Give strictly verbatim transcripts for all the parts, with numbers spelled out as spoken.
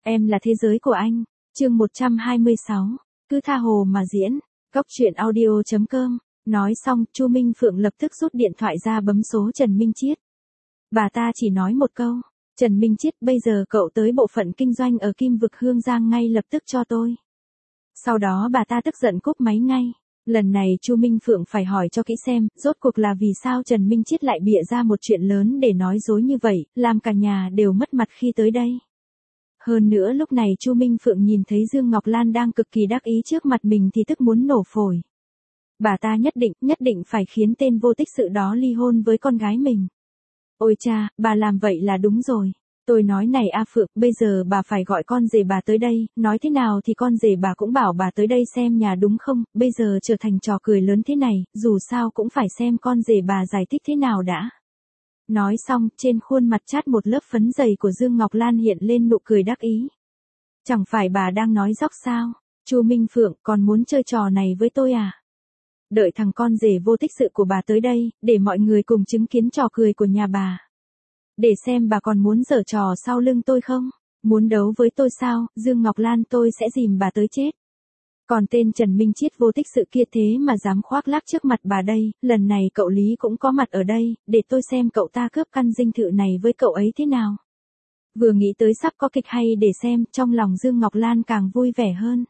Em là thế giới của anh. Chương một trăm hai mươi sáu. Cứ tha hồ mà diễn. Góc truyện audio chấm com. Nói xong, Chu Minh Phượng lập tức rút điện thoại ra bấm số Trần Minh Chiết. Bà ta chỉ nói một câu. Trần Minh Chiết, bây giờ cậu tới bộ phận kinh doanh ở Kim Vực Hương Giang ngay lập tức cho tôi. Sau đó bà ta tức giận cúp máy ngay. Lần này Chu Minh Phượng phải hỏi cho kỹ xem, rốt cuộc là vì sao Trần Minh Chiết lại bịa ra một chuyện lớn để nói dối như vậy, làm cả nhà đều mất mặt khi tới đây. Hơn nữa lúc này Chu Minh Phượng nhìn thấy Dương Ngọc Lan đang cực kỳ đắc ý trước mặt mình thì tức muốn nổ phổi. Bà ta nhất định, nhất định phải khiến tên vô tích sự đó ly hôn với con gái mình. Ôi cha, bà làm vậy là đúng rồi. Tôi nói này A Phượng, bây giờ bà phải gọi con rể bà tới đây, nói thế nào thì con rể bà cũng bảo bà tới đây xem nhà đúng không, bây giờ trở thành trò cười lớn thế này, dù sao cũng phải xem con rể bà giải thích thế nào đã. Nói xong, trên khuôn mặt chát một lớp phấn dày của Dương Ngọc Lan hiện lên nụ cười đắc ý. Chẳng phải bà đang nói dóc sao? Chu Minh Phượng còn muốn chơi trò này với tôi à? Đợi thằng con rể vô tích sự của bà tới đây, để mọi người cùng chứng kiến trò cười của nhà bà. Để xem bà còn muốn giở trò sau lưng tôi không? Muốn đấu với tôi sao? Dương Ngọc Lan, tôi sẽ dìm bà tới chết. Còn tên Trần Minh Chiết vô tích sự kia thế mà dám khoác lác trước mặt bà đây, lần này cậu Lý cũng có mặt ở đây, để tôi xem cậu ta cướp căn dinh thự này với cậu ấy thế nào. Vừa nghĩ tới sắp có kịch hay để xem, trong lòng Dương Ngọc Lan càng vui vẻ hơn.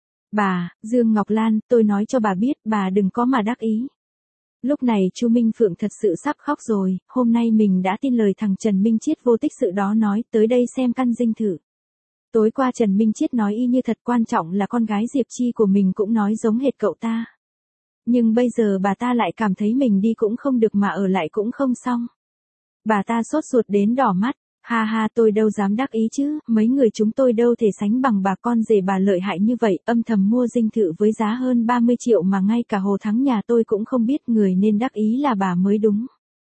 Bà, Dương Ngọc Lan, tôi nói cho bà biết, bà đừng có mà đắc ý. Lúc này Chu Minh Phượng thật sự sắp khóc rồi, hôm nay mình đã tin lời thằng Trần Minh Chiết vô tích sự đó nói, tới đây xem căn dinh thự. Tối qua Trần Minh Chiết nói y như thật, quan trọng là con gái Diệp Chi của mình cũng nói giống hệt cậu ta. Nhưng bây giờ bà ta lại cảm thấy mình đi cũng không được mà ở lại cũng không xong. Bà ta sốt ruột đến đỏ mắt, ha ha, tôi đâu dám đắc ý chứ, mấy người chúng tôi đâu thể sánh bằng bà con rể bà lợi hại như vậy, âm thầm mua dinh thự với giá hơn ba mươi triệu mà ngay cả Hồ Thắng nhà tôi cũng không biết, người nên đắc ý là bà mới đúng.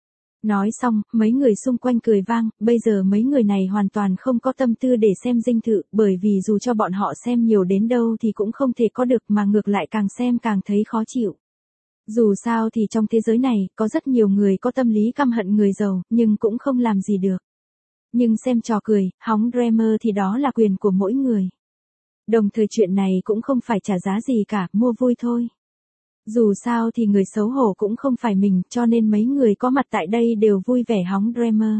Nói xong, mấy người xung quanh cười vang, bây giờ mấy người này hoàn toàn không có tâm tư để xem dinh thự, bởi vì dù cho bọn họ xem nhiều đến đâu thì cũng không thể có được, mà ngược lại càng xem càng thấy khó chịu. Dù sao thì trong thế giới này, có rất nhiều người có tâm lý căm hận người giàu, nhưng cũng không làm gì được. Nhưng xem trò cười, hóng drama thì đó là quyền của mỗi người. Đồng thời chuyện này cũng không phải trả giá gì cả, mua vui thôi. Dù sao thì người xấu hổ cũng không phải mình, cho nên mấy người có mặt tại đây đều vui vẻ hóng drama.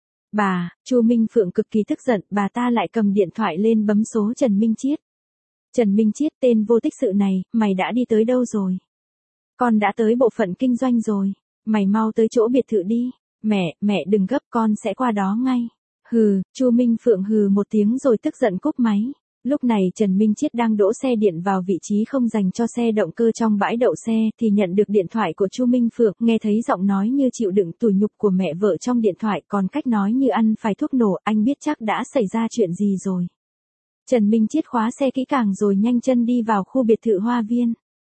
Bà, Chu Minh Phượng cực kỳ tức giận, bà ta lại cầm điện thoại lên bấm số Trần Minh Chiết. Trần Minh Chiết, tên vô tích sự này, mày đã đi tới đâu rồi? Con đã tới bộ phận kinh doanh rồi, mày mau tới chỗ biệt thự đi. Mẹ, mẹ đừng gấp, con sẽ qua đó ngay. Hừ, Chu Minh Phượng hừ một tiếng rồi tức giận cúp máy. Lúc này Trần Minh Chiết đang đỗ xe điện vào vị trí không dành cho xe động cơ trong bãi đậu xe thì nhận được điện thoại của Chu Minh Phượng, nghe thấy giọng nói như chịu đựng tủi nhục của mẹ vợ trong điện thoại, còn cách nói như ăn phải thuốc nổ, anh biết chắc đã xảy ra chuyện gì rồi. Trần Minh Chiết khóa xe kỹ càng rồi nhanh chân đi vào khu biệt thự Hoa Viên.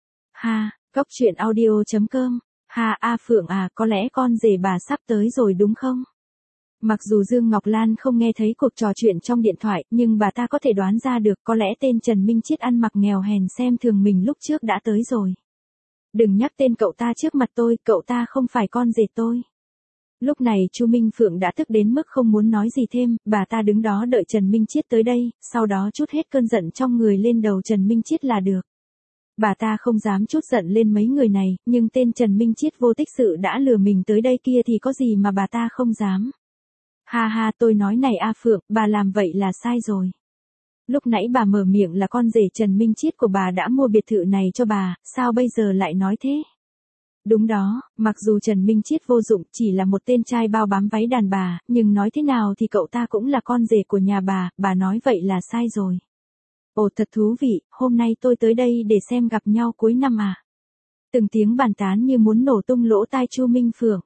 Ha, góc truyện audio chấm com. Ha, A Phượng à, có lẽ con rể bà sắp tới rồi đúng không? Mặc dù Dương Ngọc Lan không nghe thấy cuộc trò chuyện trong điện thoại, nhưng bà ta có thể đoán ra được có lẽ tên Trần Minh Chiết ăn mặc nghèo hèn xem thường mình lúc trước đã tới rồi. Đừng nhắc tên cậu ta trước mặt tôi, cậu ta không phải con rể tôi. Lúc này Chu Minh Phượng đã tức đến mức không muốn nói gì thêm, bà ta đứng đó đợi Trần Minh Chiết tới đây, sau đó trút hết cơn giận trong người lên đầu Trần Minh Chiết là được. Bà ta không dám trút giận lên mấy người này, nhưng tên Trần Minh Chiết vô tích sự đã lừa mình tới đây kia thì có gì mà bà ta không dám. Ha ha, tôi nói này A Phượng, bà làm vậy là sai rồi. Lúc nãy bà mở miệng là con rể Trần Minh Chiết của bà đã mua biệt thự này cho bà, sao bây giờ lại nói thế? Đúng đó, mặc dù Trần Minh Chiết vô dụng, chỉ là một tên trai bao bám váy đàn bà, nhưng nói thế nào thì cậu ta cũng là con rể của nhà bà, bà nói vậy là sai rồi. Ồ, thật thú vị, hôm nay tôi tới đây để xem gặp nhau cuối năm à? Từng tiếng bàn tán như muốn nổ tung lỗ tai Chu Minh Phượng.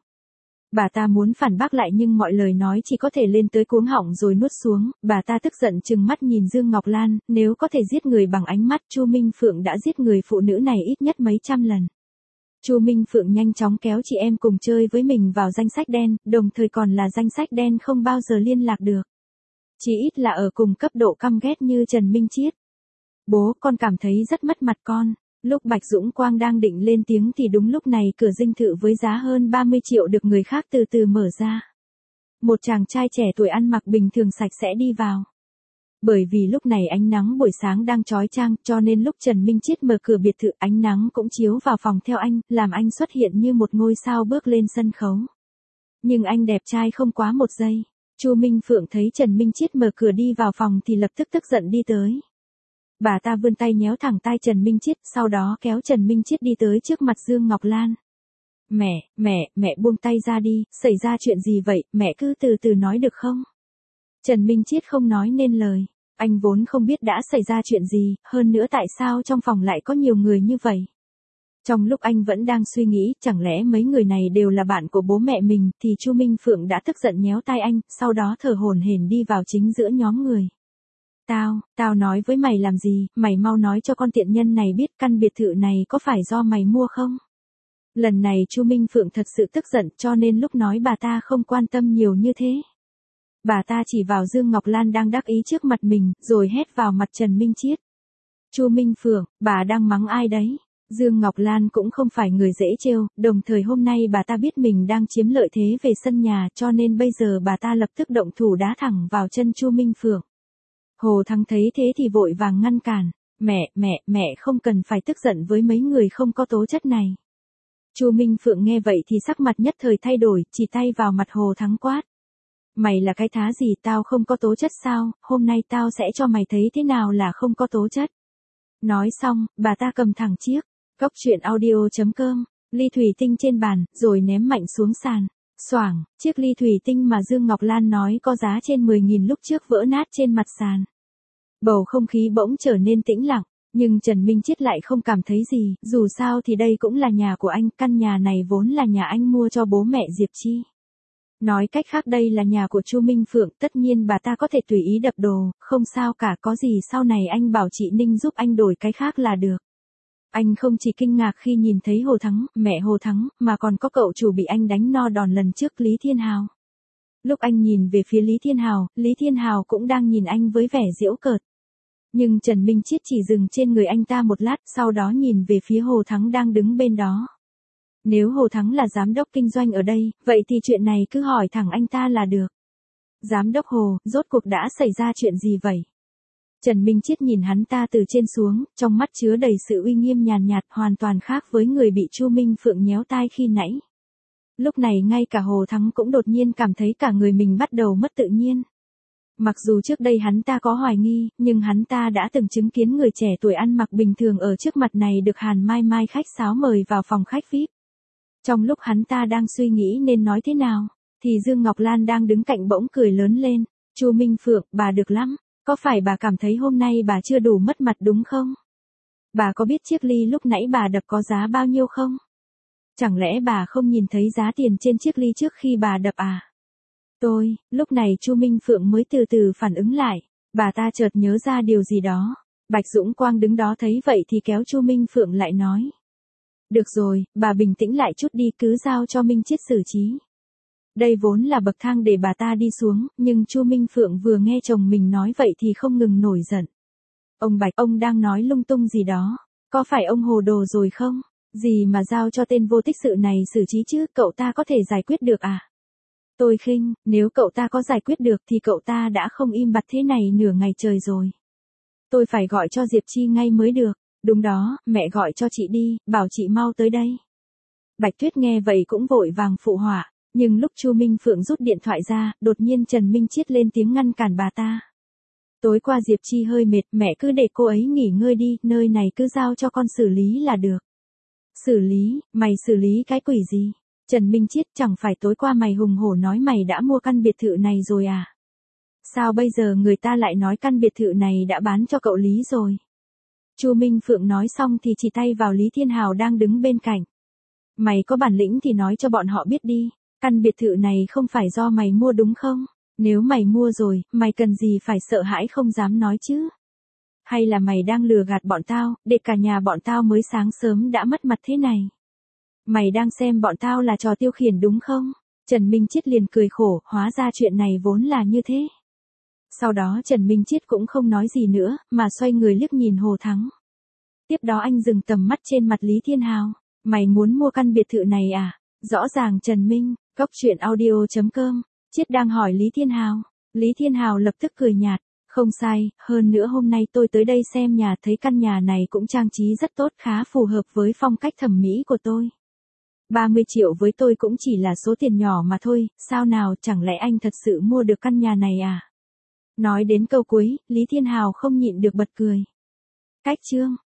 Bà ta muốn phản bác lại nhưng mọi lời nói chỉ có thể lên tới cuống họng rồi nuốt xuống, bà ta tức giận trừng mắt nhìn Dương Ngọc Lan, nếu có thể giết người bằng ánh mắt, Chu Minh Phượng đã giết người phụ nữ này ít nhất mấy trăm lần. Chu Minh Phượng nhanh chóng kéo chị em cùng chơi với mình vào danh sách đen, đồng thời còn là danh sách đen không bao giờ liên lạc được. Chỉ ít là ở cùng cấp độ căm ghét như Trần Minh Chiết. Bố, con cảm thấy rất mất mặt con. Lúc Bạch Dũng Quang đang định lên tiếng thì đúng lúc này cửa dinh thự với giá hơn ba mươi triệu được người khác từ từ mở ra. Một chàng trai trẻ tuổi ăn mặc bình thường sạch sẽ đi vào. Bởi vì lúc này ánh nắng buổi sáng đang chói chang, cho nên lúc Trần Minh Chiết mở cửa biệt thự, ánh nắng cũng chiếu vào phòng theo anh, làm anh xuất hiện như một ngôi sao bước lên sân khấu. Nhưng anh đẹp trai không quá một giây. Chu Minh Phượng thấy Trần Minh Chiết mở cửa đi vào phòng thì lập tức tức giận đi tới. Bà ta vươn tay nhéo thẳng tai Trần Minh Chiết, sau đó kéo Trần Minh Chiết đi tới trước mặt Dương Ngọc Lan. Mẹ, mẹ, mẹ buông tay ra đi, xảy ra chuyện gì vậy, mẹ cứ từ từ nói được không? Trần Minh Chiết không nói nên lời. Anh vốn không biết đã xảy ra chuyện gì, hơn nữa tại sao trong phòng lại có nhiều người như vậy. Trong lúc anh vẫn đang suy nghĩ, chẳng lẽ mấy người này đều là bạn của bố mẹ mình, thì Chu Minh Phượng đã tức giận nhéo tay anh, sau đó thở hổn hển đi vào chính giữa nhóm người. Tao, tao nói với mày làm gì, mày mau nói cho con tiện nhân này biết căn biệt thự này có phải do mày mua không? Lần này Chu Minh Phượng thật sự tức giận, cho nên lúc nói bà ta không quan tâm nhiều như thế. Bà ta chỉ vào Dương Ngọc Lan đang đắc ý trước mặt mình, rồi hét vào mặt Trần Minh Chiết. Chu Minh Phượng, bà đang mắng ai đấy? Dương Ngọc Lan cũng không phải người dễ trêu, đồng thời hôm nay bà ta biết mình đang chiếm lợi thế về sân nhà, cho nên bây giờ bà ta lập tức động thủ đá thẳng vào chân Chu Minh Phượng. Hồ Thắng thấy thế thì vội vàng ngăn cản. Mẹ, mẹ, mẹ không cần phải tức giận với mấy người không có tố chất này. Chu Minh Phượng nghe vậy thì sắc mặt nhất thời thay đổi, chỉ tay vào mặt Hồ Thắng quát. Mày là cái thá gì, tao không có tố chất sao, hôm nay tao sẽ cho mày thấy thế nào là không có tố chất. Nói xong, bà ta cầm thẳng chiếc cốc truyện audio chấm com, ly thủy tinh trên bàn, rồi ném mạnh xuống sàn. Xoảng, chiếc ly thủy tinh mà Dương Ngọc Lan nói có giá trên mười nghìn lúc trước vỡ nát trên mặt sàn. Bầu không khí bỗng trở nên tĩnh lặng, nhưng Trần Minh Chiết lại không cảm thấy gì, dù sao thì đây cũng là nhà của anh, căn nhà này vốn là nhà anh mua cho bố mẹ Diệp Chi. Nói cách khác đây là nhà của Chu Minh Phượng, tất nhiên bà ta có thể tùy ý đập đồ, không sao cả, có gì sau này anh bảo chị Ninh giúp anh đổi cái khác là được. Anh không chỉ kinh ngạc khi nhìn thấy Hồ Thắng, mẹ Hồ Thắng, mà còn có cậu chủ bị anh đánh no đòn lần trước Lý Thiên Hào. Lúc anh nhìn về phía Lý Thiên Hào, Lý Thiên Hào cũng đang nhìn anh với vẻ giễu cợt. Nhưng Trần Minh Chiết chỉ dừng trên người anh ta một lát, sau đó nhìn về phía Hồ Thắng đang đứng bên đó. Nếu Hồ Thắng là giám đốc kinh doanh ở đây, vậy thì chuyện này cứ hỏi thẳng anh ta là được. Giám đốc Hồ, rốt cuộc đã xảy ra chuyện gì vậy? Trần Minh Chiết nhìn hắn ta từ trên xuống, trong mắt chứa đầy sự uy nghiêm nhàn nhạt, hoàn toàn khác với người bị Chu Minh Phượng nhéo tai khi nãy. Lúc này ngay cả Hồ Thắng cũng đột nhiên cảm thấy cả người mình bắt đầu mất tự nhiên. Mặc dù trước đây hắn ta có hoài nghi, nhưng hắn ta đã từng chứng kiến người trẻ tuổi ăn mặc bình thường ở trước mặt này được Hàn Mai Mai khách sáo mời vào phòng khách vi ai pi. Trong lúc hắn ta đang suy nghĩ nên nói thế nào, thì Dương Ngọc Lan đang đứng cạnh bỗng cười lớn lên. Chu Minh Phượng, bà được lắm, có phải bà cảm thấy hôm nay bà chưa đủ mất mặt đúng không? Bà có biết chiếc ly lúc nãy bà đập có giá bao nhiêu không? Chẳng lẽ bà không nhìn thấy giá tiền trên chiếc ly trước khi bà đập à? Tôi, lúc này Chu Minh Phượng mới từ từ phản ứng lại, bà ta chợt nhớ ra điều gì đó. Bạch Dũng Quang đứng đó thấy vậy thì kéo Chu Minh Phượng lại nói. Được rồi, bà bình tĩnh lại chút đi, cứ giao cho Minh Chiết xử trí. Đây vốn là bậc thang để bà ta đi xuống, nhưng Chu Minh Phượng vừa nghe chồng mình nói vậy thì không ngừng nổi giận. Ông Bạch, ông đang nói lung tung gì đó, có phải ông hồ đồ rồi không? Gì mà giao cho tên vô tích sự này xử trí chứ, cậu ta có thể giải quyết được à? Tôi khinh, nếu cậu ta có giải quyết được thì cậu ta đã không im bặt thế này nửa ngày trời rồi. Tôi phải gọi cho Diệp Chi ngay mới được. Đúng đó, mẹ gọi cho chị đi, bảo chị mau tới đây. Bạch Tuyết nghe vậy cũng vội vàng phụ họa, nhưng lúc Chu Minh Phượng rút điện thoại ra, đột nhiên Trần Minh Chiết lên tiếng ngăn cản bà ta. Tối qua Diệp Chi hơi mệt, mẹ cứ để cô ấy nghỉ ngơi đi, nơi này cứ giao cho con xử lý là được. Xử lý, mày xử lý cái quỷ gì? Trần Minh Chiết, chẳng phải tối qua mày hùng hổ nói mày đã mua căn biệt thự này rồi à? Sao bây giờ người ta lại nói căn biệt thự này đã bán cho cậu Lý rồi? Chu Minh Phượng nói xong thì chỉ tay vào Lý Thiên Hào đang đứng bên cạnh. Mày có bản lĩnh thì nói cho bọn họ biết đi, căn biệt thự này không phải do mày mua đúng không? Nếu mày mua rồi, mày cần gì phải sợ hãi không dám nói chứ? Hay là mày đang lừa gạt bọn tao, để cả nhà bọn tao mới sáng sớm đã mất mặt thế này? Mày đang xem bọn tao là trò tiêu khiển đúng không? Trần Minh Chiết liền cười khổ, hóa ra chuyện này vốn là như thế. Sau đó Trần Minh Chiết cũng không nói gì nữa, mà xoay người liếc nhìn Hồ Thắng. Tiếp đó anh dừng tầm mắt trên mặt Lý Thiên Hào. Mày muốn mua căn biệt thự này à? Rõ ràng Trần Minh, cốc truyện audio chấm com. Chiết đang hỏi Lý Thiên Hào. Lý Thiên Hào lập tức cười nhạt. Không sai, hơn nữa hôm nay tôi tới đây xem nhà thấy căn nhà này cũng trang trí rất tốt, khá phù hợp với phong cách thẩm mỹ của tôi. ba mươi triệu với tôi cũng chỉ là số tiền nhỏ mà thôi, sao nào, chẳng lẽ anh thật sự mua được căn nhà này à? Nói đến câu cuối, Lý Thiên Hào không nhịn được bật cười. Cách chương